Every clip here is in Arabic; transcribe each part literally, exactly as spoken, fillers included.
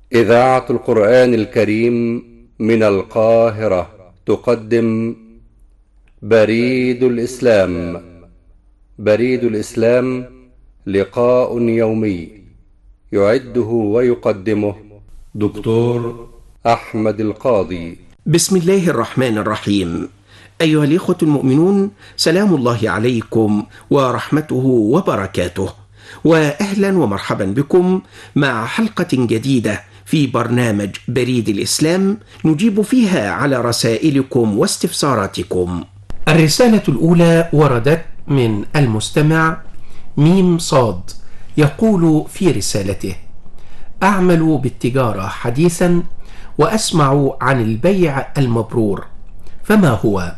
إذاعة القرآن الكريم من القاهرة تقدم بريد الإسلام. بريد الإسلام لقاء يومي يعده ويقدمه دكتور أحمد القاضي. بسم الله الرحمن الرحيم. أيها الإخوة المؤمنون، سلام الله عليكم ورحمته وبركاته، وأهلا ومرحبا بكم مع حلقة جديدة في برنامج بريد الإسلام نجيب فيها على رسائلكم واستفساراتكم. الرسالة الأولى وردت من المستمع ميم صاد، يقول في رسالته: أعمل بالتجارة حديثا وأسمع عن البيع المبرور، فما هو؟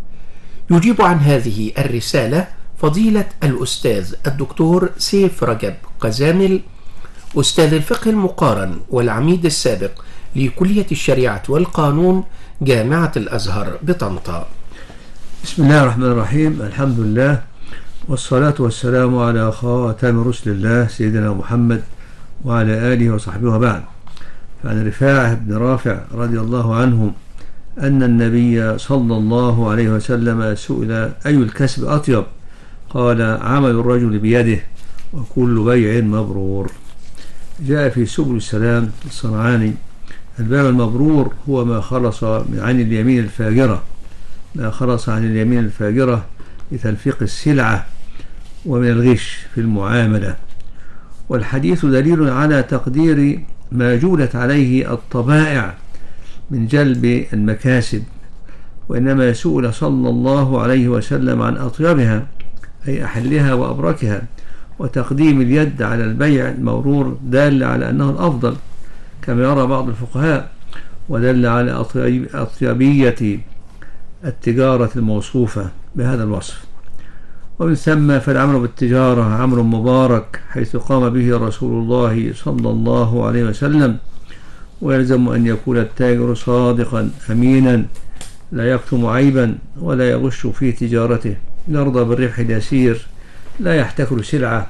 يجيب عن هذه الرسالة فضيلة الأستاذ الدكتور سيف رجب قزامل، أستاذ الفقه المقارن والعميد السابق لكلية الشريعة والقانون جامعة الأزهر بطنطا. بسم الله الرحمن الرحيم، الحمد لله والصلاة والسلام على خاتم رسل الله سيدنا محمد وعلى آله وصحبه وبعد. فعن رفاعة بن رافع رضي الله عنه أن النبي صلى الله عليه وسلم سئل: أي الكسب أطيب؟ قال: عمل الرجل بيده وكل بيع مبرور. جاء في سبل السلام الصنعاني: البيع المبرور هو ما خلص عن اليمين الفاجرة ما خلص عن اليمين الفاجرة لتلفيق السلعة ومن الغش في المعاملة. والحديث دليل على تقدير ما جولت عليه الطبائع من جلب المكاسب، وإنما سئل صلى الله عليه وسلم عن أطيبها أي أحلها وأبركها، وتقديم اليد على البيع المبرور دال على أنه الأفضل كما يرى بعض الفقهاء، ودل على أطيبية التجارة الموصوفة بهذا الوصف. ومن ثم فالعمل بالتجارة عمل مبارك حيث قام به رسول الله صلى الله عليه وسلم، ويلزم أن يكون التاجر صادقا أمينا لا يكتم عيبا ولا يغش في تجارته، يرضى بالربح اليسير، لا يحتكر سلعة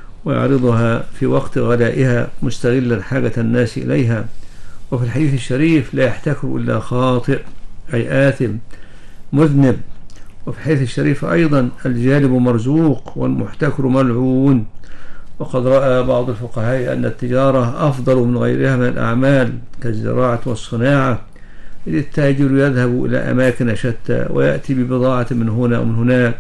ويعرضها في وقت غلائها مستغلا حاجة الناس إليها. وفي الحديث الشريف: لا يحتكر إلا خاطئ أي آثم مذنب. وفي الحديث الشريف أيضا: الجالب مرزوق والمحتكر ملعون. وقد رأى بعض الفقهاء أن التجارة أفضل من غيرها من الأعمال كالزراعة والصناعة، إذ التاجر يذهب إلى أماكن شتى ويأتي ببضاعة من هنا ومن هناك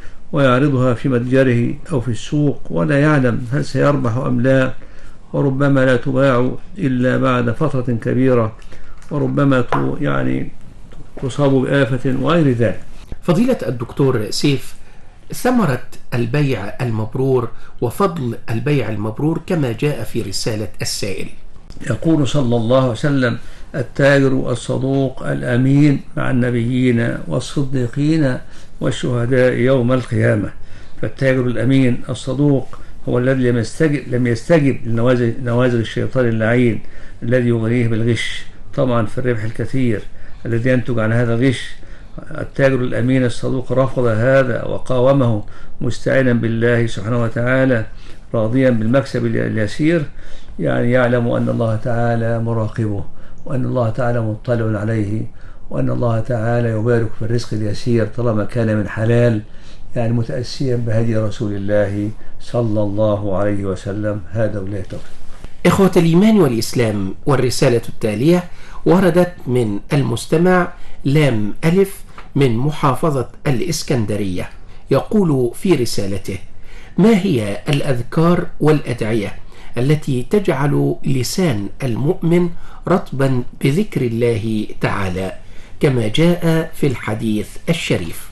ويعرضها في متجره أو في السوق ولا يعلم هل سيربح أم لا، وربما لا تباع إلا بعد فترة كبيرة، وربما يعني تصاب بآفة وغير ذلك. فضيلة الدكتور سيف، ثمرة البيع المبرور وفضل البيع المبرور كما جاء في رسالة السائل. يقول صلى الله عليه وسلم: التاجر الصدوق الأمين مع النبيين والصديقين والشهداء يوم القيامة. فالتاجر الأمين الصدوق هو الذي لم يستجب, لم يستجب لنوازل الشيطان اللعين الذي يغريه بالغش طبعا في الربح الكثير الذي ينتج عن هذا الغش. التاجر الأمين الصدوق رفض هذا وقاومه مستعينا بالله سبحانه وتعالى راضيا بالمكسب اليسير، يعني يعلم أن الله تعالى مراقبه، وأن الله تعالى مطلع عليه، وأن الله تعالى يبارك في الرزق اليسير طالما كان من حلال، يعني متأسيا بهدي رسول الله صلى الله عليه وسلم. هذا ولا توفيق. إخوة الإيمان والإسلام، والرسالة التالية وردت من المستمع لام ألف من محافظة الإسكندرية، يقول في رسالته: ما هي الأذكار والأدعية التي تجعل لسان المؤمن رطبا بذكر الله تعالى كما جاء في الحديث الشريف؟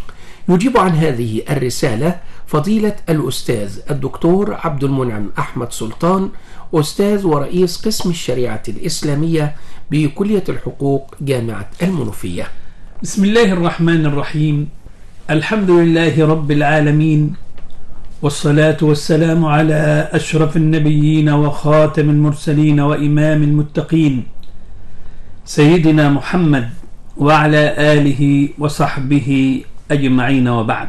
يجيب عن هذه الرسالة فضيلة الأستاذ الدكتور عبد المنعم أحمد سلطان، أستاذ ورئيس قسم الشريعة الإسلامية بكلية الحقوق جامعة المنوفية. بسم الله الرحمن الرحيم. الحمد لله رب العالمين، والصلاة والسلام على أشرف النبيين وخاتم المرسلين وإمام المتقين سيدنا محمد وعلى آله وصحبه أجمعين، وبعد.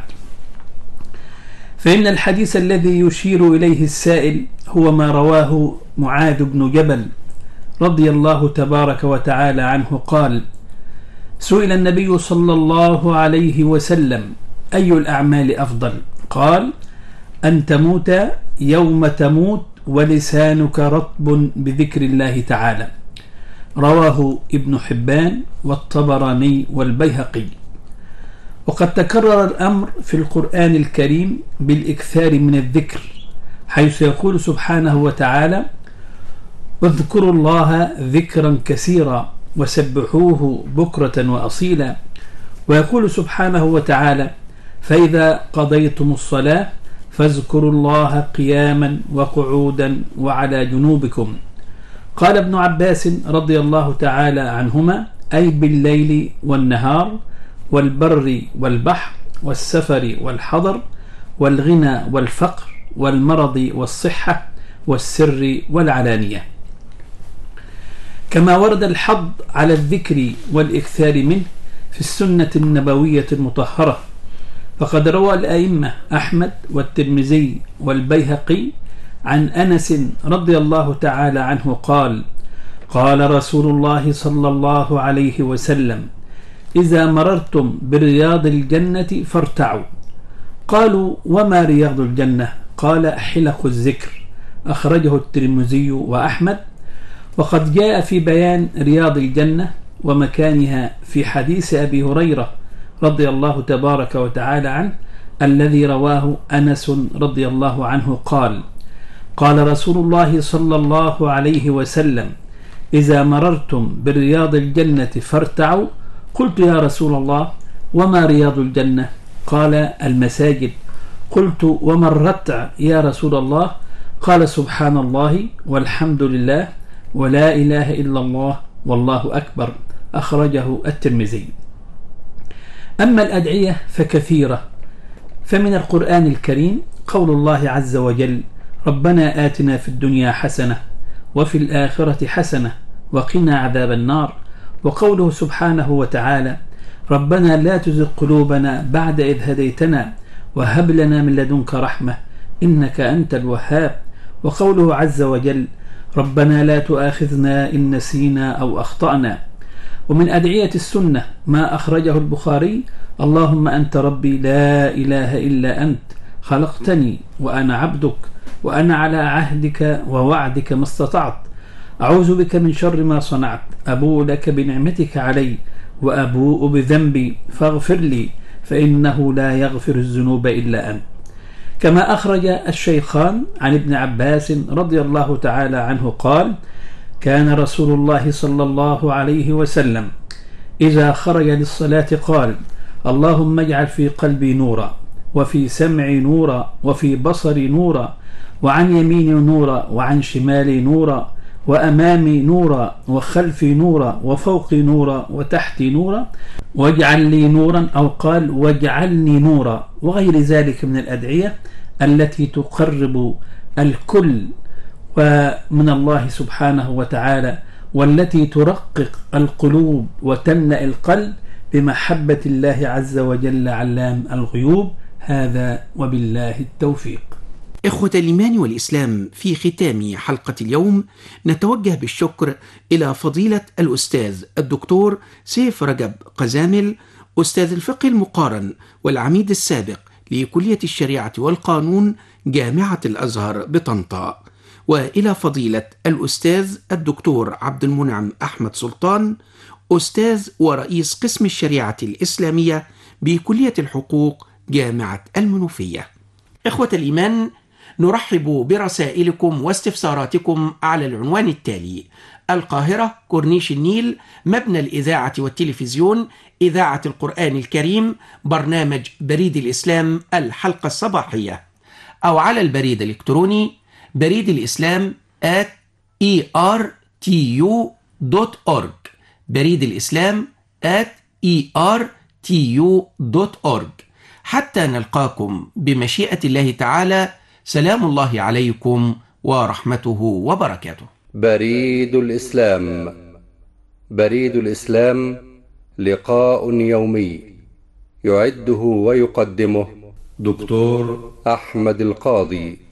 فإن الحديث الذي يشير إليه السائل هو ما رواه معاذ بن جبل رضي الله تبارك وتعالى عنه قال: سئل النبي صلى الله عليه وسلم: أي الأعمال أفضل؟ قال: أن تموت يوم تموت ولسانك رطب بذكر الله تعالى. رواه ابن حبان والطبراني والبيهقي. وقد تكرر الأمر في القرآن الكريم بالإكثار من الذكر، حيث يقول سبحانه وتعالى: واذكروا الله ذكرا كثيرا وسبحوه بكرة وأصيلا. ويقول سبحانه وتعالى: فإذا قضيتم الصلاة فاذكروا الله قياما وقعودا وعلى جنوبكم. قال ابن عباس رضي الله تعالى عنهما: أي بالليل والنهار والبر والبحر والسفر والحضر والغنى والفقر والمرض والصحة والسر والعلانية. كما ورد الحض على الذكر والإكثار منه في السنة النبوية المطهرة، فقد روى الأئمة أحمد والترمذي والبيهقي عن أنس رضي الله تعالى عنه قال: قال رسول الله صلى الله عليه وسلم: إذا مررتم برياض الجنة فارتعوا. قالوا: وما رياض الجنة؟ قال: حلق الذكر. أخرجه الترمذي وأحمد. وقد جاء في بيان رياض الجنة ومكانها في حديث أبي هريرة رضي الله تبارك وتعالى عنه الذي رواه أنس رضي الله عنه قال: قال رسول الله صلى الله عليه وسلم: إذا مررتم برياض الجنة فارتعوا. قلت: يا رسول الله، وما رياض الجنة؟ قال: المساجد. قلت: وما الرتع يا رسول الله؟ قال: سبحان الله والحمد لله ولا إله إلا الله والله أكبر. أخرجه الترمذي. أما الأدعية فكثيرة، فمن القرآن الكريم قول الله عز وجل: ربنا آتنا في الدنيا حسنة وفي الآخرة حسنة وقنا عذاب النار. وقوله سبحانه وتعالى: ربنا لا تزغ قلوبنا بعد إذ هديتنا وهب لنا من لدنك رحمة إنك أنت الوهاب. وقوله عز وجل: ربنا لا تؤاخذنا إن نسينا أو أخطأنا. ومن أدعية السنة ما أخرجه البخاري: اللهم أنت ربي لا إله إلا أنت خلقتني وأنا عبدك وأنا على عهدك ووعدك ما استطعت، أعوذ بك من شر ما صنعت، أبوء لك بنعمتك علي وأبوء بذنبي فاغفر لي فإنه لا يغفر الذنوب إلا أنت. كما أخرج الشيخان عن ابن عباس رضي الله تعالى عنه قال: كان رسول الله صلى الله عليه وسلم إذا خرج للصلاة قال: اللهم اجعل في قلبي نورا وفي سمعي نورا وفي بصري نورا وعن يميني نورا وعن شمالي نورا وأمامي نورا وخلفي نورا وفوقي نورا وتحتي نورا واجعل لي نورا، أو قال: واجعلني نورا، وغير ذلك من الأدعية التي تقرب الكل ومن الله سبحانه وتعالى، والتي ترقق القلوب وتملأ القلب بمحبة الله عز وجل علام الغيوب. هذا وبالله التوفيق. إخوة الإيمان والإسلام، في ختام حلقة اليوم نتوجه بالشكر إلى فضيلة الأستاذ الدكتور سيف رجب قزامل، أستاذ الفقه المقارن والعميد السابق لكلية الشريعة والقانون جامعة الأزهر بطنطا، وإلى فضيلة الأستاذ الدكتور عبد المنعم أحمد سلطان، أستاذ ورئيس قسم الشريعة الإسلامية بكلية الحقوق جامعة المنوفية. إخوة الإيمان، نرحب برسائلكم واستفساراتكم على العنوان التالي: القاهرة، كورنيش النيل، مبنى الإذاعة والتلفزيون، إذاعة القرآن الكريم، برنامج بريد الإسلام الحلقة الصباحية، أو على البريد الإلكتروني بريد الإسلام at e r t u dot org، بريد الإسلام at e r t u dot org. حتى نلقاكم بمشيئة الله تعالى، سلام الله عليكم ورحمته وبركاته. بريد الإسلام. بريد الإسلام لقاء يومي يعده ويقدمه دكتور أحمد القاضي.